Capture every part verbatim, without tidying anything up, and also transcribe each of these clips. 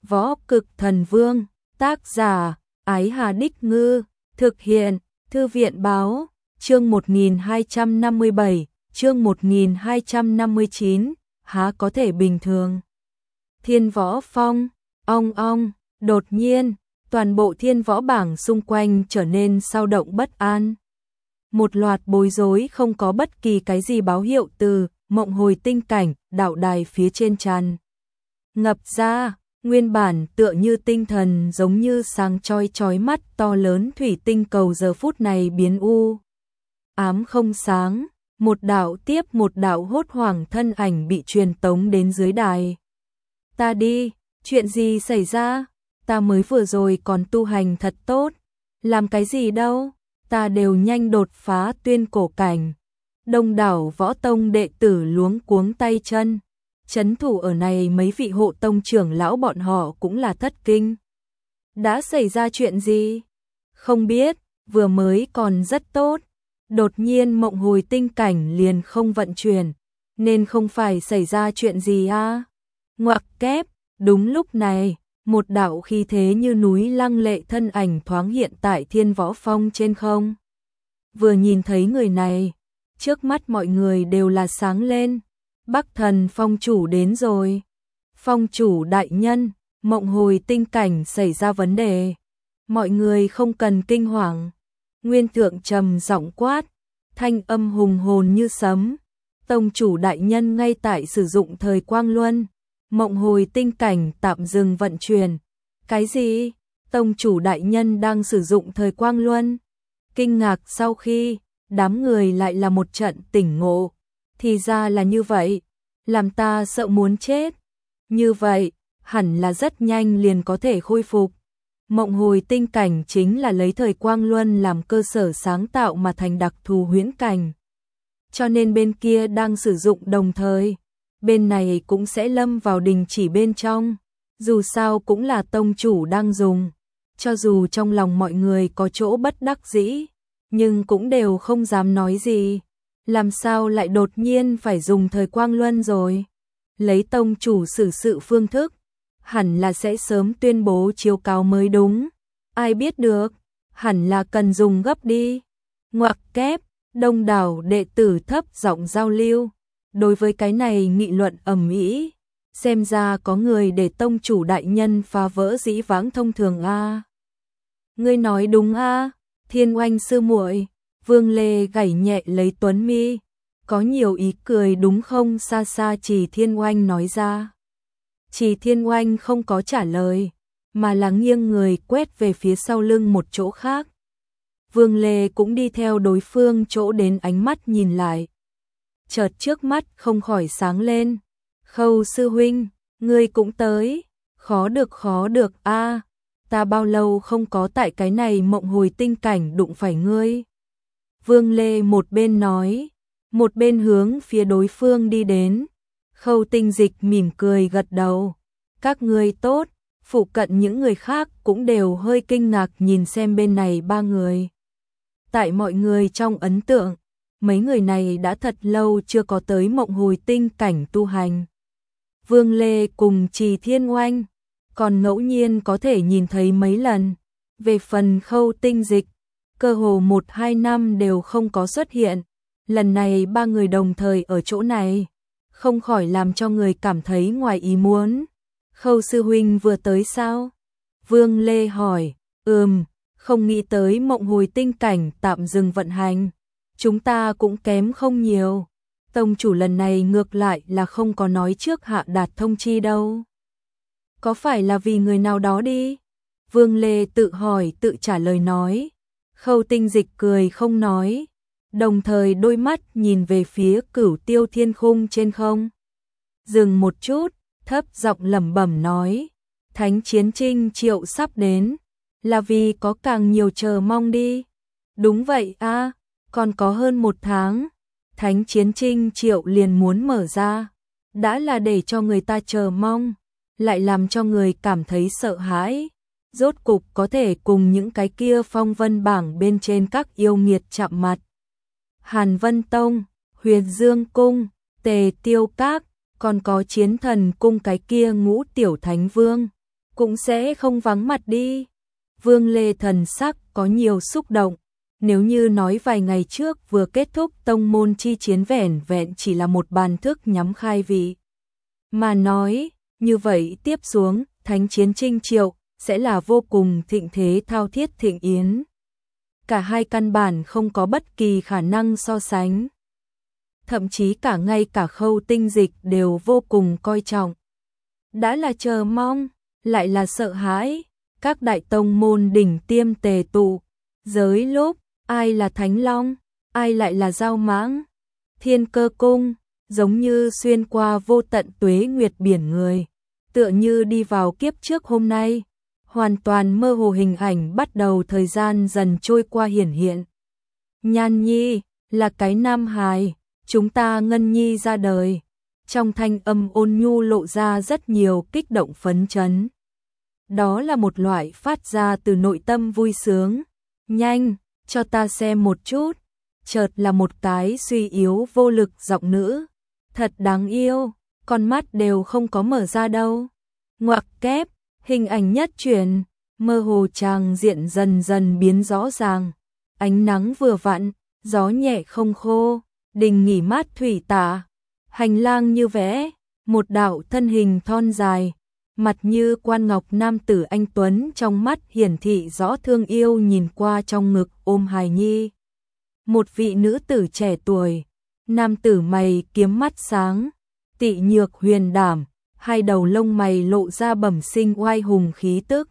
Võ Cực Thần Vương, tác giả, Ái Hà Đích Ngư, thực hiện, Thư viện Báo, chương một nghìn hai trăm năm mươi bảy, chương một nghìn hai trăm năm mươi chín, há có thể bình thường. Thiên Võ Phong, ong ong, đột nhiên, toàn bộ thiên võ bảng xung quanh trở nên sao động bất an. Một loạt bối rối không có bất kỳ cái gì báo hiệu từ mộng hồi tinh cảnh, đạo đài phía trên tràn ngập ra, nguyên bản tựa như tinh thần giống như sáng chói chói mắt to lớn thủy tinh cầu giờ phút này biến u ám không sáng, một đạo tiếp một đạo hốt hoảng thân ảnh bị truyền tống đến dưới đài. Ta đi, chuyện gì xảy ra? Ta mới vừa rồi còn tu hành thật tốt, làm cái gì đâu, ta đều nhanh đột phá tuyên cổ cảnh. Đông đảo võ tông đệ tử luống cuống tay chân, trấn thủ ở này mấy vị hộ tông trưởng lão bọn họ cũng là thất kinh. Đã xảy ra chuyện gì? Không biết, vừa mới còn rất tốt, đột nhiên mộng hồi tinh cảnh liền không vận chuyển, nên không phải xảy ra chuyện gì à? Ngoặc kép, đúng lúc này, một đạo khí thế như núi lăng lệ thân ảnh thoáng hiện tại Thiên Võ Phong trên không. Vừa nhìn thấy người này, trước mắt mọi người đều là sáng lên. Bắc Thần Phong chủ đến rồi. Phong chủ đại nhân, mộng hồi tinh cảnh xảy ra vấn đề. Mọi người không cần kinh hoàng. Nguyên thượng trầm giọng quát, thanh âm hùng hồn như sấm. Tông chủ đại nhân ngay tại sử dụng thời quang luân. Mộng hồi tinh cảnh tạm dừng vận chuyển. Cái gì? Tông chủ đại nhân đang sử dụng thời quang luân? Kinh ngạc sau khi, đám người lại là một trận tỉnh ngộ. Thì ra là như vậy, làm ta sợ muốn chết. Như vậy, hẳn là rất nhanh liền có thể khôi phục. Mộng hồi tinh cảnh chính là lấy thời quang luân làm cơ sở sáng tạo mà thành đặc thù huyễn cảnh. Cho nên bên kia đang sử dụng đồng thời, bên này cũng sẽ lâm vào đình chỉ bên trong. Dù sao cũng là tông chủ đang dùng. Cho dù trong lòng mọi người có chỗ bất đắc dĩ, nhưng cũng đều không dám nói gì. Làm sao lại đột nhiên phải dùng thời quang luân rồi? Lấy tông chủ xử sự phương thức, hẳn là sẽ sớm tuyên bố chiếu cáo mới đúng. Ai biết được, hẳn là cần dùng gấp đi. Ngoặc kép, đông đảo đệ tử thấp giọng giao lưu. Đối với cái này nghị luận ầm ĩ, xem ra có người để tông chủ đại nhân phá vỡ dĩ vãng thông thường a. Ngươi nói đúng a, Thiên Oanh sư muội. Vương Lê gảy nhẹ lấy Tuấn mi, có nhiều ý cười đúng không? Xa xa Chỉ Thiên Oanh nói ra. Chỉ Thiên Oanh không có trả lời, mà là nghiêng người quét về phía sau lưng một chỗ khác. Vương Lê cũng đi theo đối phương chỗ đến, ánh mắt nhìn lại. Chợt trước mắt không khỏi sáng lên. Khâu sư huynh, ngươi cũng tới. Khó được khó được a, ta bao lâu không có tại cái này mộng hồi tinh cảnh đụng phải ngươi. Vương Lê một bên nói, một bên hướng phía đối phương đi đến. Khâu Tinh Dịch mỉm cười gật đầu. Các ngươi tốt. Phụ cận những người khác cũng đều hơi kinh ngạc nhìn xem bên này ba người. Tại mọi người trong ấn tượng, mấy người này đã thật lâu chưa có tới mộng hồi tinh cảnh tu hành. Vương Lê cùng Trì Thiên Oanh còn ngẫu nhiên có thể nhìn thấy mấy lần. Về phần Khâu Tinh Dịch, cơ hồ một hai năm đều không có xuất hiện. Lần này ba người đồng thời ở chỗ này, không khỏi làm cho người cảm thấy ngoài ý muốn. Khâu sư huynh vừa tới sao? Vương Lê hỏi. Ừm, không nghĩ tới mộng hồi tinh cảnh tạm dừng vận hành. Chúng ta cũng kém không nhiều. Tông chủ lần này ngược lại là không có nói trước hạ đạt thông chi đâu. Có phải là vì người nào đó đi? Vương Lê tự hỏi tự trả lời nói. Khâu Tinh Dịch cười không nói, đồng thời đôi mắt nhìn về phía Cửu Tiêu Thiên Khung trên không. Dừng một chút, thấp giọng lẩm bẩm nói, Thánh Chiến Trinh Triệu sắp đến, là vì có càng nhiều chờ mong đi. Đúng vậy a, còn có hơn một tháng, Thánh Chiến Trinh Triệu liền muốn mở ra, đã là để cho người ta chờ mong, lại làm cho người cảm thấy sợ hãi. Rốt cục có thể cùng những cái kia phong vân bảng bên trên các yêu nghiệt chạm mặt. Hàn Vân Tông, Huyền Dương Cung, Tề Tiêu Các, còn có Chiến Thần Cung cái kia Ngũ Tiểu Thánh Vương. cũng sẽ không vắng mặt đi. Vương Lê thần sắc có nhiều xúc động, nếu như nói vài ngày trước vừa kết thúc tông môn chi chiến vẻn vẹn chỉ là một bàn thức nhắm khai vị. Mà nói, như vậy tiếp xuống, thánh chiến Trinh Triệu, sẽ là vô cùng thịnh thế thao thiết thịnh yến. Cả hai căn bản không có bất kỳ khả năng so sánh. Thậm chí cả ngay cả Khâu Tinh Dịch đều vô cùng coi trọng. Đã là chờ mong, lại là sợ hãi, các đại tông môn đỉnh tiêm tề tụ, giới lúc, ai là Thánh Long, ai lại là Dao Mãng. Thiên Cơ Cung, giống như xuyên qua vô tận tuế nguyệt biển người, tựa như đi vào kiếp trước hôm nay, hoàn toàn mơ hồ hình ảnh bắt đầu thời gian dần trôi qua hiển hiện. Nhan Nhi, là cái nam hài, chúng ta Ngân Nhi ra đời. Trong thanh âm ôn nhu lộ ra rất nhiều kích động phấn chấn. Đó là một loại phát ra từ nội tâm vui sướng. Nhanh, cho ta xem một chút. Chợt là một cái suy yếu vô lực giọng nữ. Thật đáng yêu, con mắt đều không có mở ra đâu. Ngoặc kép, hình ảnh nhất chuyển, mơ hồ tràng diện dần dần biến rõ ràng. Ánh nắng vừa vặn, gió nhẹ không khô, đình nghỉ mát thủy tả. Hành lang như vẽ, một đạo thân hình thon dài, mặt như quan ngọc nam tử anh tuấn trong mắt hiển thị rõ thương yêu nhìn qua trong ngực ôm hài nhi. Một vị nữ tử trẻ tuổi, nam tử mày kiếm mắt sáng, tị nhược huyền đảm, hai đầu lông mày lộ ra bẩm sinh oai hùng khí tức.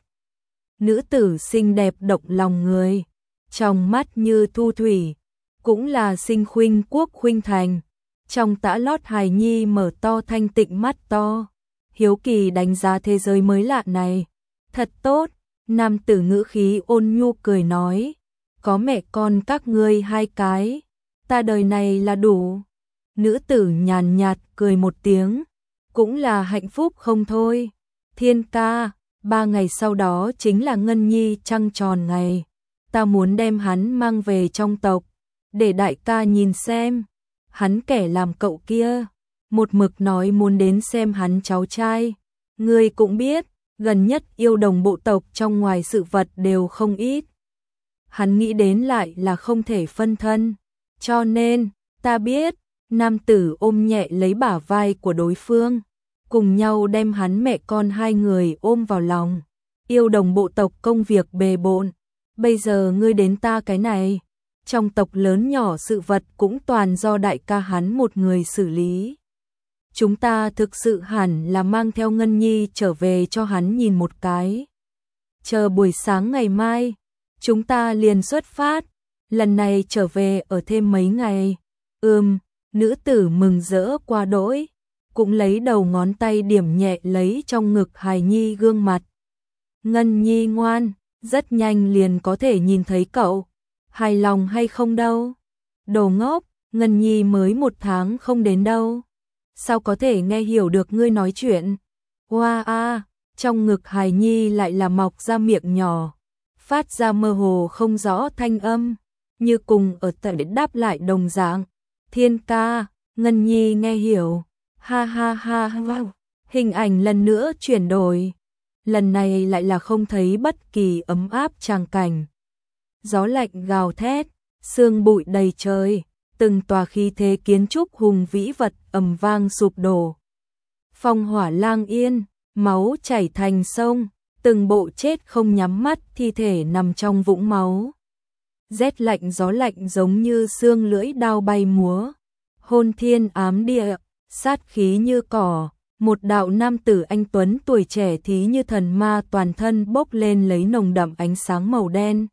Nữ tử xinh đẹp động lòng người, trong mắt như thu thủy, cũng là sinh khuynh quốc khuynh thành. Trong tã lót hài nhi mở to thanh tịnh mắt to, hiếu kỳ đánh giá thế giới mới lạ này. Thật tốt, nam tử ngữ khí ôn nhu cười nói, có mẹ con các ngươi hai cái, ta đời này là đủ. Nữ tử nhàn nhạt cười một tiếng, cũng là hạnh phúc không thôi. Thiên ca, ba ngày sau đó chính là Ngân Nhi trăng tròn ngày, ta muốn đem hắn mang về trong tộc, để đại ca nhìn xem. Hắn kẻ làm cậu kia, một mực nói muốn đến xem hắn cháu trai. Ngươi cũng biết, gần nhất yêu đồng bộ tộc trong ngoài sự vật đều không ít. Hắn nghĩ đến lại là không thể phân thân. Cho nên, ta biết, nam tử ôm nhẹ lấy bả vai của đối phương, cùng nhau đem hắn mẹ con hai người ôm vào lòng. Yêu đồng bộ tộc công việc bề bộn, bây giờ ngươi đến ta cái này. Trong tộc lớn nhỏ sự vật cũng toàn do đại ca hắn một người xử lý. Chúng ta thực sự hẳn là mang theo Ngân Nhi trở về cho hắn nhìn một cái. Chờ buổi sáng ngày mai, chúng ta liền xuất phát, lần này trở về ở thêm mấy ngày. Ừm, nữ tử mừng rỡ qua đỗi, cũng lấy đầu ngón tay điểm nhẹ lấy trong ngực hài nhi gương mặt. Ngân Nhi ngoan, rất nhanh liền có thể nhìn thấy cậu. Hài lòng hay không đâu? Đồ ngốc, Ngân Nhi mới một tháng không đến đâu. Sao có thể nghe hiểu được ngươi nói chuyện? Hoa a, trong ngực hài nhi lại là mọc ra miệng nhỏ, phát ra mơ hồ không rõ thanh âm, như cùng ở tại đáp lại đồng dạng. Thiên ca, Ngân Nhi nghe hiểu. Ha ha ha wow. Hình ảnh lần nữa chuyển đổi. Lần này lại là không thấy bất kỳ ấm áp tràng cảnh. Gió lạnh gào thét, sương bụi đầy trời, từng tòa khí thế kiến trúc hùng vĩ vật ầm vang sụp đổ. Phong hỏa lang yên, máu chảy thành sông, từng bộ chết không nhắm mắt thi thể nằm trong vũng máu. Rét lạnh gió lạnh giống như xương lưỡi đao bay múa, hôn thiên ám địa, sát khí như cỏ. Một đạo nam tử anh tuấn tuổi trẻ thí như thần ma toàn thân bốc lên lấy nồng đậm ánh sáng màu đen.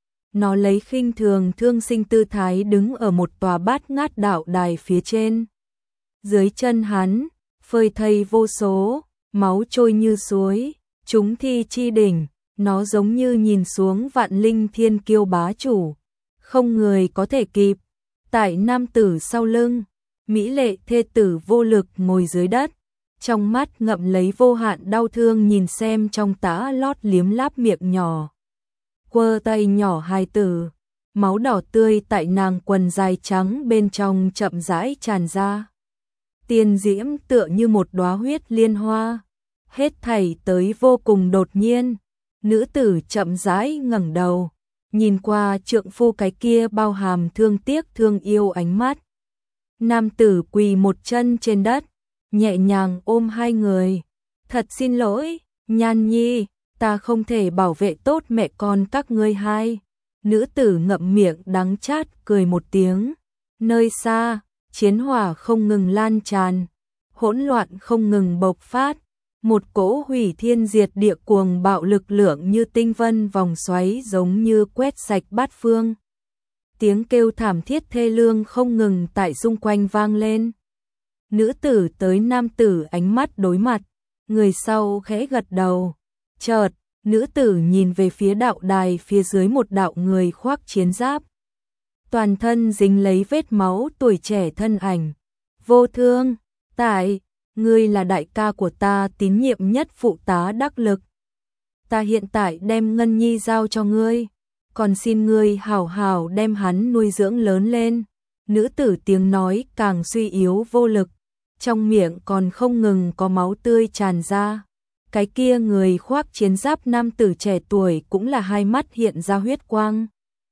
Nó lấy khinh thường thương sinh tư thái đứng ở một tòa bát ngát đạo đài phía trên. Dưới chân hắn, phơi thây vô số, máu trôi như suối, chúng thi chi đỉnh, nó giống như nhìn xuống vạn linh thiên kiêu bá chủ. Không người có thể kịp. Tại nam tử sau lưng, mỹ lệ thê tử vô lực ngồi dưới đất, trong mắt ngậm lấy vô hạn đau thương nhìn xem trong tã lót liếm láp miệng nhỏ. Quơ tay nhỏ hài tử, máu đỏ tươi tại nàng quần dài trắng bên trong chậm rãi tràn ra. Tiên diễm tựa như một đóa huyết liên hoa, Hết thảy tới vô cùng đột nhiên, nữ tử chậm rãi ngẩng đầu, nhìn qua trượng phu cái kia bao hàm thương tiếc thương yêu ánh mắt. Nam tử quỳ một chân trên đất, nhẹ nhàng ôm hai người. Thật xin lỗi, Nhan Nhi, ta không thể bảo vệ tốt mẹ con các ngươi hai. Nữ tử ngậm miệng đắng chát cười một tiếng. Nơi xa, chiến hỏa không ngừng lan tràn, hỗn loạn không ngừng bộc phát. Một cỗ hủy thiên diệt địa cuồng bạo lực lượng như tinh vân vòng xoáy giống như quét sạch bát phương. Tiếng kêu thảm thiết thê lương không ngừng tại xung quanh vang lên. Nữ tử tới nam tử ánh mắt đối mặt, người sau khẽ gật đầu. Chợt, nữ tử nhìn về phía đạo đài phía dưới một đạo người khoác chiến giáp. Toàn thân dính lấy vết máu tuổi trẻ thân ảnh. Vô Thương, tại, ngươi là đại ca của ta tín nhiệm nhất phụ tá đắc lực. Ta hiện tại đem Ngân Nhi giao cho ngươi, còn xin ngươi hảo hảo đem hắn nuôi dưỡng lớn lên. Nữ tử tiếng nói càng suy yếu vô lực, trong miệng còn không ngừng có máu tươi tràn ra. Cái kia người khoác chiến giáp nam tử trẻ tuổi cũng là hai mắt hiện ra huyết quang.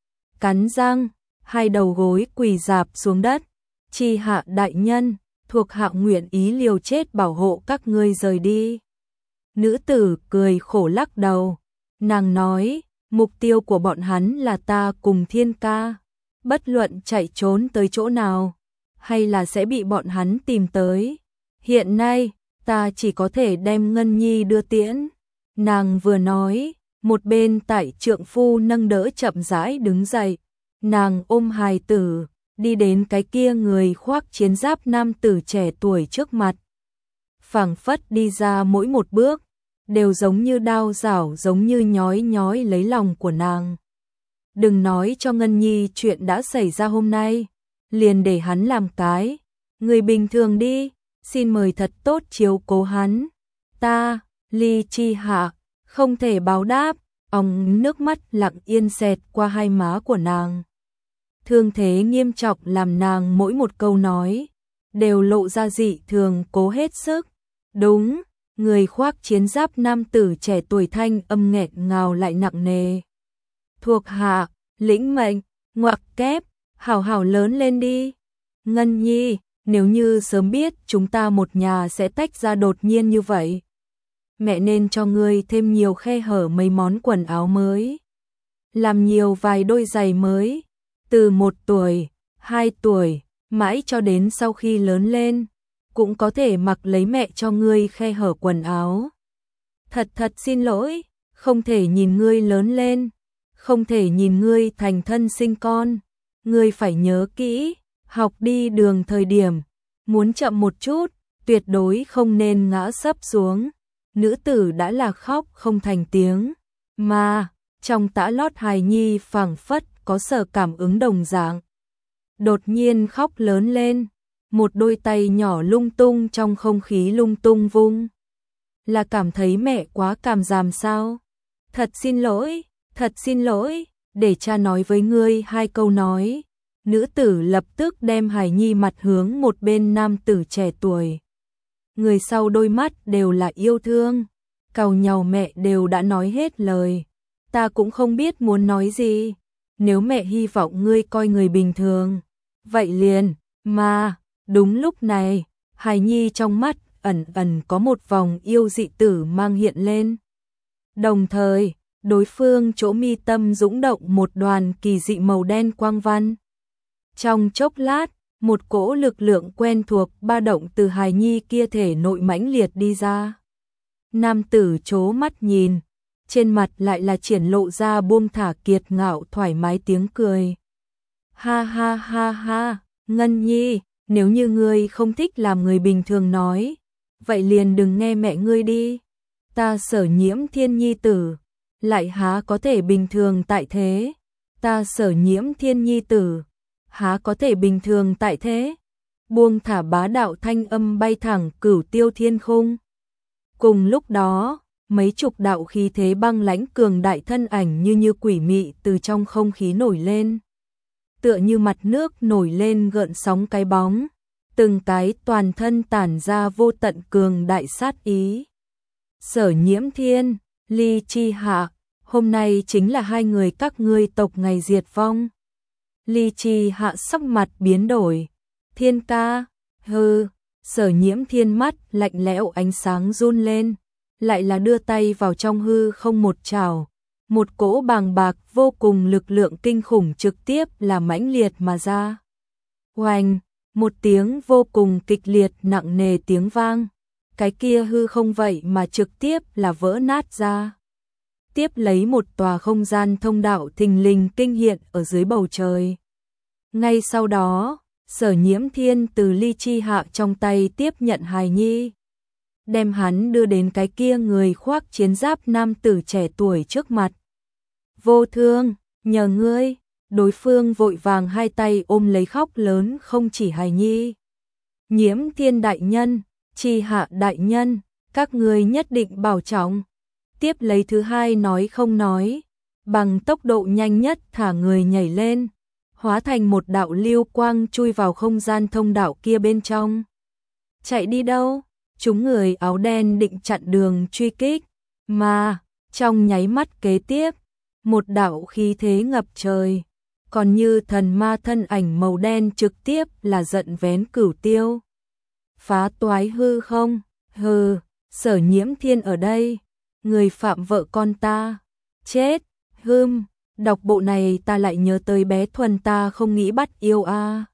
Cắn răng, hai đầu gối quỳ rạp xuống đất. Chi hạ đại nhân, thuộc hạ nguyện ý liều chết bảo hộ các ngươi rời đi. Nữ tử cười khổ lắc đầu. Nàng nói, mục tiêu của bọn hắn là ta cùng Thiên ca. Bất luận chạy trốn tới chỗ nào, hay là sẽ bị bọn hắn tìm tới. Hiện nay, ta chỉ có thể đem Ngân Nhi đưa tiễn. Nàng vừa nói, một bên tại trượng phu nâng đỡ chậm rãi đứng dậy. Nàng ôm hài tử, đi đến cái kia người khoác chiến giáp nam tử trẻ tuổi trước mặt. Phảng phất đi ra mỗi một bước, đều giống như đao rảo, giống như nhói nhói lấy lòng của nàng. Đừng nói cho Ngân Nhi chuyện đã xảy ra hôm nay, liền để hắn làm cái người bình thường đi, xin mời thật tốt chiếu cố hắn. Ta, Ly Chi Hạ, không thể báo đáp. Ong nước mắt lặng yên xẹt qua hai má của nàng. Thương thế nghiêm trọng làm nàng mỗi một câu nói đều lộ ra dị thường cố hết sức. Đúng, người khoác chiến giáp nam tử trẻ tuổi thanh âm nghẹn ngào lại nặng nề. Thuộc hạ, lĩnh mệnh, ngoặc kép, hảo hảo lớn lên đi. Ngân Nhi, nếu như sớm biết chúng ta một nhà sẽ tách ra đột nhiên như vậy, mẹ nên cho ngươi thêm nhiều khe hở mấy món quần áo mới, làm nhiều vài đôi giày mới, từ một tuổi, hai tuổi, mãi cho đến sau khi lớn lên, cũng có thể mặc lấy mẹ cho ngươi khe hở quần áo. Thật thật xin lỗi, không thể nhìn ngươi lớn lên, không thể nhìn ngươi thành thân sinh con. Ngươi phải nhớ kỹ, học đi đường thời điểm, muốn chậm một chút, tuyệt đối không nên ngã sấp xuống. Nữ tử đã là khóc không thành tiếng, mà trong tã lót hài nhi phảng phất có sở cảm ứng đồng dạng. Đột nhiên khóc lớn lên, một đôi tay nhỏ lung tung trong không khí lung tung vung. Là cảm thấy mẹ quá cảm giảm sao? Thật xin lỗi, thật xin lỗi, để cha nói với ngươi hai câu nói. Nữ tử lập tức đem hài nhi mặt hướng một bên nam tử trẻ tuổi. Người sau đôi mắt đều là yêu thương, càu nhàu mẹ đều đã nói hết lời. Ta cũng không biết muốn nói gì, nếu mẹ hy vọng ngươi coi người bình thường, vậy liền, mà, đúng lúc này, hài nhi trong mắt ẩn ẩn có một vòng yêu dị tử mang hiện lên. Đồng thời, đối phương chỗ mi tâm dũng động một đoàn kỳ dị màu đen quang văn. Trong chốc lát, một cỗ lực lượng quen thuộc ba động từ hài nhi kia thể nội mãnh liệt đi ra. Nam tử chố mắt nhìn, trên mặt lại là triển lộ ra buông thả kiệt ngạo thoải mái tiếng cười. Ha ha ha ha, Ngân Nhi, nếu như ngươi không thích làm người bình thường nói, vậy liền đừng nghe mẹ ngươi đi. Ta Sở Nhiễm Thiên Nhi tử, lại há có thể bình thường tại thế. Ta Sở Nhiễm Thiên Nhi tử, há có thể bình thường tại thế. Buông thả bá đạo thanh âm bay thẳng cửu tiêu thiên khung. Cùng lúc đó, mấy chục đạo khí thế băng lãnh cường đại thân ảnh như như quỷ mị từ trong không khí nổi lên. Tựa như mặt nước nổi lên gợn sóng cái bóng, từng cái toàn thân tản ra vô tận cường đại sát ý. Sở Nhiễm Thiên, Ly Chi Hạ, hôm nay chính là hai người các ngươi tộc ngày diệt vong. Ly Chi Hạ sắc mặt biến đổi. Thiên ca, hừ, Sở Nhiễm Thiên mắt lạnh lẽo ánh sáng run lên, lại là đưa tay vào trong hư không một chảo, một cỗ bàng bạc vô cùng lực lượng kinh khủng trực tiếp là mãnh liệt mà ra. Oanh, một tiếng vô cùng kịch liệt nặng nề tiếng vang, cái kia hư không vậy mà trực tiếp là vỡ nát ra. Tiếp lấy một tòa không gian thông đạo thình lình kinh hiện ở dưới bầu trời. Ngay sau đó, Sở Nhiễm Thiên từ Ly Chi Hạ trong tay tiếp nhận hài nhi, đem hắn đưa đến cái kia người khoác chiến giáp nam tử trẻ tuổi trước mặt. Vô Thương, nhờ ngươi. Đối phương vội vàng hai tay ôm lấy khóc lớn không chỉ hài nhi. Nhiễm Thiên đại nhân, Chi Hạ đại nhân, các ngươi nhất định bảo trọng. Tiếp lấy thứ hai nói không nói, bằng tốc độ nhanh nhất thả người nhảy lên, hóa thành một đạo lưu quang chui vào không gian thông đạo kia bên trong. Chạy đi đâu? Chúng người áo đen định chặn đường truy kích, mà trong nháy mắt kế tiếp, một đạo khí thế ngập trời, còn như thần ma thân ảnh màu đen trực tiếp là giận vén cửu tiêu. Phá toái hư không, hừ, Sở Nhiễm Thiên ở đây, người phạm vợ con ta, chết, hưm, đọc bộ này ta lại nhớ tới bé Thuần ta không nghĩ bắt yêu a. À.